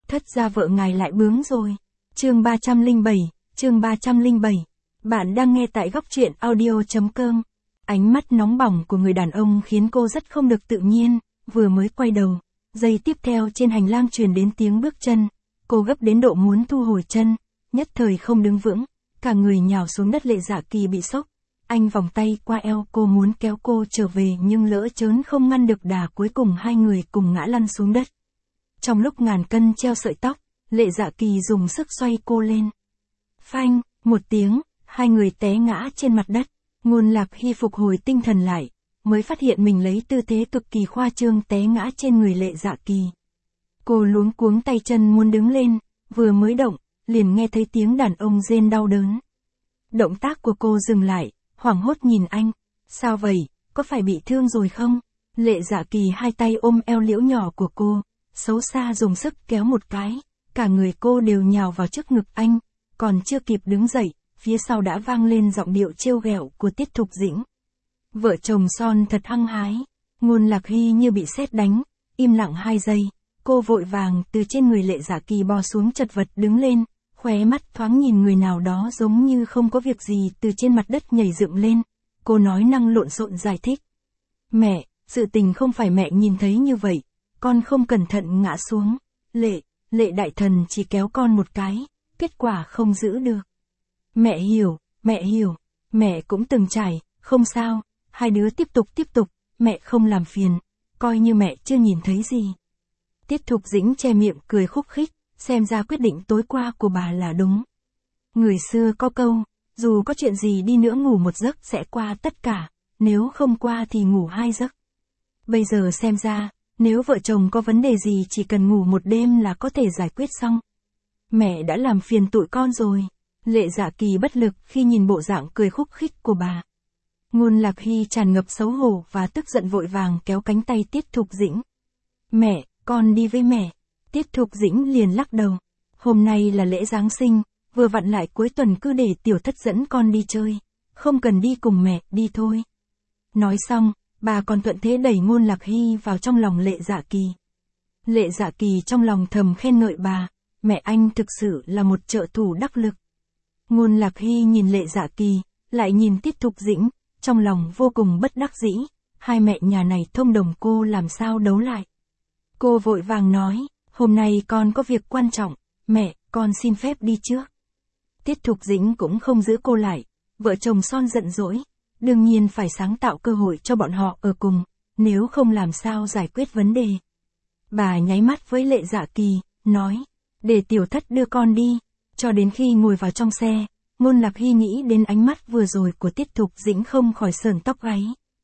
Thất gia vợ ngài lại bướng rồi. Chương 307. Bạn đang nghe tại góc truyện audio.com. Ánh mắt nóng bỏng của người đàn ông khiến cô rất không được tự nhiên, vừa mới quay đầu. Giây tiếp theo trên hành lang truyền đến tiếng bước chân. Cô gấp đến độ muốn thu hồi chân, nhất thời không đứng vững, cả người nhào xuống đất. Lệ Dạ Kỳ bị sốc. Anh vòng tay qua eo cô muốn kéo cô trở về nhưng lỡ chớn không ngăn được đà, cuối cùng hai người cùng ngã lăn xuống đất. Trong lúc ngàn cân treo sợi tóc, Lệ Dạ Kỳ dùng sức xoay cô lên. Phanh, một tiếng, hai người té ngã trên mặt đất. Ngôn Lạc Hy phục hồi tinh thần lại, mới phát hiện mình lấy tư thế cực kỳ khoa trương té ngã trên người Lệ Dạ Kỳ. Cô luống cuống tay chân muốn đứng lên, vừa mới động, liền nghe thấy tiếng đàn ông rên đau đớn. Động tác của cô dừng lại, hoảng hốt nhìn anh. Sao vậy, có phải bị thương rồi không? Lệ Dạ Kỳ hai tay ôm eo liễu nhỏ của cô, xấu xa dùng sức kéo một cái, cả người cô đều nhào vào trước ngực anh, còn chưa kịp đứng dậy, phía sau đã vang lên giọng điệu trêu ghẹo của Tiết Thục Dĩnh. Vợ chồng son thật hăng hái. Ngôn Lạc Hy như bị sét đánh, im lặng 2 giây, cô vội vàng từ trên người Lệ Dạ Kỳ bò xuống chật vật đứng lên, khóe mắt thoáng nhìn người nào đó giống như không có việc gì từ trên mặt đất nhảy dựng lên. Cô nói năng lộn xộn giải thích. Mẹ, sự tình không phải mẹ nhìn thấy như vậy, con không cẩn thận ngã xuống. Lệ đại thần chỉ kéo con một cái, kết quả không giữ được. Mẹ hiểu, mẹ cũng từng trải, không sao, hai đứa tiếp tục, mẹ không làm phiền, coi như mẹ chưa nhìn thấy gì. Tiết Thục Dĩnh che miệng cười khúc khích, xem ra quyết định tối qua của bà là đúng. Người xưa có câu, dù có chuyện gì đi nữa ngủ một giấc sẽ qua tất cả, nếu không qua thì ngủ 2 giấc. Bây giờ xem ra, nếu vợ chồng có vấn đề gì chỉ cần ngủ một đêm là có thể giải quyết xong. Mẹ đã làm phiền tụi con rồi. Lệ Dạ Kỳ bất lực khi nhìn bộ dạng cười khúc khích của bà. Ngôn Lạc Hy tràn ngập xấu hổ và tức giận vội vàng kéo cánh tay Tiết Thục Dĩnh. Mẹ, con đi với mẹ. Tiết Thục Dĩnh liền lắc đầu. Hôm nay là lễ Giáng sinh, vừa vặn lại cuối tuần, cứ để tiểu thất dẫn con đi chơi. Không cần đi cùng mẹ, đi thôi. Nói xong, bà còn thuận thế đẩy Ngôn Lạc Hy vào trong lòng Lệ Dạ Kỳ. Lệ Dạ Kỳ trong lòng thầm khen ngợi bà, mẹ anh thực sự là một trợ thủ đắc lực. Ngôn Lạc Hy nhìn Lệ Dạ Kỳ, lại nhìn Tiết Thục Dĩnh, trong lòng vô cùng bất đắc dĩ, hai mẹ nhà này thông đồng cô làm sao đấu lại. Cô vội vàng nói, hôm nay con có việc quan trọng, mẹ, con xin phép đi trước. Tiết Thục Dĩnh cũng không giữ cô lại, vợ chồng son giận dỗi, đương nhiên phải sáng tạo cơ hội cho bọn họ ở cùng, nếu không làm sao giải quyết vấn đề. Bà nháy mắt với Lệ Dạ Kỳ, nói, để tiểu thất đưa con đi. Cho đến khi ngồi vào trong xe, Ngôn Lạc Hy nghĩ đến ánh mắt vừa rồi của Tiết Thục Dĩnh không khỏi sởn tóc gáy.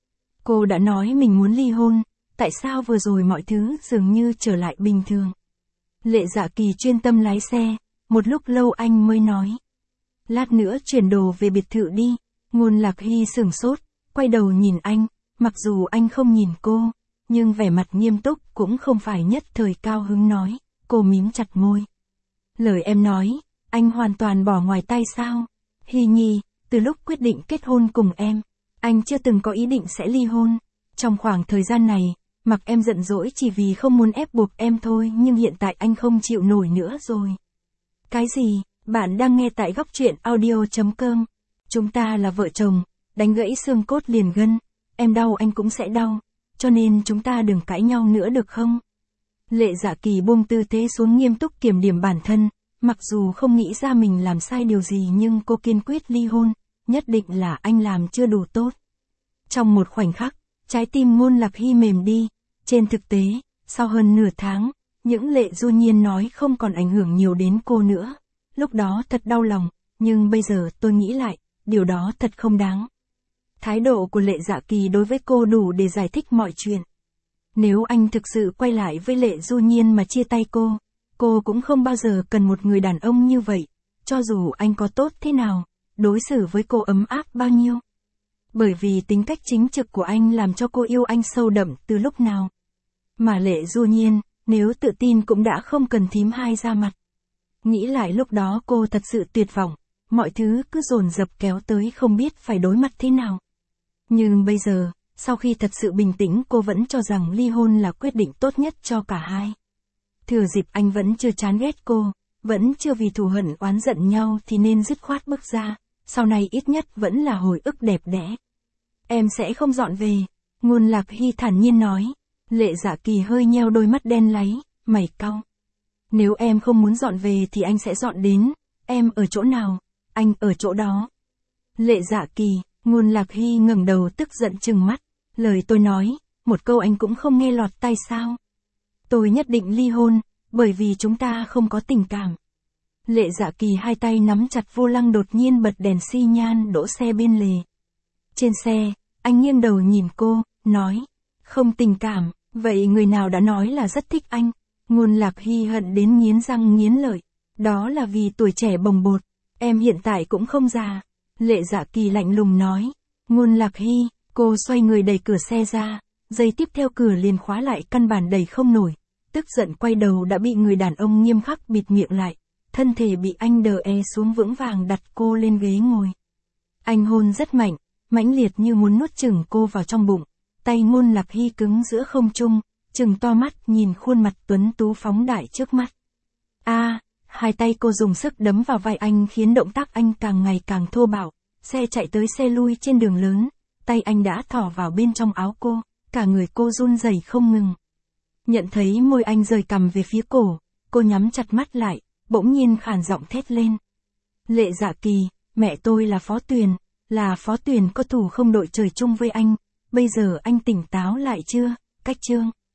Cô đã nói mình muốn ly hôn, tại sao vừa rồi mọi thứ dường như trở lại bình thường. Lệ Dạ Kỳ chuyên tâm lái xe, một lúc lâu anh mới nói. Lát nữa chuyển đồ về biệt thự đi. Ngôn Lạc Hy sửng sốt, quay đầu nhìn anh, mặc dù anh không nhìn cô, nhưng vẻ mặt nghiêm túc cũng không phải nhất thời cao hứng nói, cô mím chặt môi. Lời em nói, anh hoàn toàn bỏ ngoài tay sao? Hy Nhi, từ lúc quyết định kết hôn cùng em, anh chưa từng có ý định sẽ ly hôn. Trong khoảng thời gian này, mặc em giận dỗi chỉ vì không muốn ép buộc em thôi, nhưng hiện tại anh không chịu nổi nữa rồi. Cái gì? Bạn đang nghe tại góc truyện audio.com. Chúng ta là vợ chồng, đánh gãy xương cốt liền gân, em đau anh cũng sẽ đau, cho nên chúng ta đừng cãi nhau nữa được không? Lệ Dạ Kỳ buông tư thế xuống, nghiêm túc kiểm điểm bản thân. Mặc dù không nghĩ ra mình làm sai điều gì nhưng cô kiên quyết ly hôn, nhất định là anh làm chưa đủ tốt. Trong một khoảnh khắc, trái tim Ngôn Lạc Hy mềm đi. Trên thực tế, sau hơn nửa tháng, những Lệ Du Nhiên nói không còn ảnh hưởng nhiều đến cô nữa. Lúc đó thật đau lòng, nhưng bây giờ tôi nghĩ lại, điều đó thật không đáng. Thái độ của Lệ Dạ Kỳ đối với cô đủ để giải thích mọi chuyện. Nếu anh thực sự quay lại với Lệ Du Nhiên mà chia tay cô cũng không bao giờ cần một người đàn ông như vậy, cho dù anh có tốt thế nào, đối xử với cô ấm áp bao nhiêu. Bởi vì tính cách chính trực của anh làm cho cô yêu anh sâu đậm từ lúc nào. Mà Lệ Du Nhiên, nếu tự tin cũng đã không cần thím hai ra mặt. Nghĩ lại lúc đó cô thật sự tuyệt vọng, mọi thứ cứ dồn dập kéo tới không biết phải đối mặt thế nào. Nhưng bây giờ, sau khi thật sự bình tĩnh, cô vẫn cho rằng ly hôn là quyết định tốt nhất cho cả hai. Thừa dịp anh vẫn chưa chán ghét cô, vẫn chưa vì thù hận oán giận nhau thì nên dứt khoát bước ra, sau này ít nhất vẫn là hồi ức đẹp đẽ. Em sẽ không dọn về, Ngôn Lạc Hy thản nhiên nói. Lệ Dạ Kỳ hơi nheo đôi mắt đen láy, mày cau. Nếu em không muốn dọn về thì anh sẽ dọn đến, em ở chỗ nào, anh ở chỗ đó. Lệ Dạ Kỳ, Ngôn Lạc Hy ngẩng đầu tức giận trừng mắt, lời tôi nói, một câu anh cũng không nghe lọt tai sao. Tôi nhất định ly hôn, bởi vì chúng ta không có tình cảm. Lệ Dạ Kỳ hai tay nắm chặt vô lăng đột nhiên bật đèn xi nhan đỗ xe bên lề. Trên xe, anh nghiêng đầu nhìn cô, nói, không tình cảm, vậy người nào đã nói là rất thích anh? Ngôn Lạc Hy hận đến nghiến răng nghiến lợi, đó là vì tuổi trẻ bồng bột, em hiện tại cũng không già. Lệ Dạ Kỳ lạnh lùng nói. Ngôn Lạc Hy, cô xoay người đẩy cửa xe ra, giây tiếp theo cửa liền khóa lại căn bản đẩy không nổi, tức giận quay đầu đã bị người đàn ông nghiêm khắc bịt miệng lại, thân thể bị anh đè xuống vững vàng đặt cô lên ghế ngồi. Anh hôn rất mạnh, mãnh liệt như muốn nuốt chửng cô vào trong bụng, tay Ngôn Lạc Hy cứng giữa không trung, trừng to mắt nhìn khuôn mặt tuấn tú phóng đại trước mắt. Hai tay cô dùng sức đấm vào vai anh khiến động tác anh càng ngày càng thô bạo, xe chạy tới xe lui trên đường lớn, tay anh đã thỏ vào bên trong áo cô, cả người cô run rẩy không ngừng. Nhận thấy môi anh rời cằm về phía cổ, cô nhắm chặt mắt lại, bỗng nhiên khàn giọng thét lên. Lệ Dạ Kỳ, mẹ tôi là Phó Tuyền có thù không đội trời chung với anh, bây giờ anh tỉnh táo lại chưa, Cách Trương.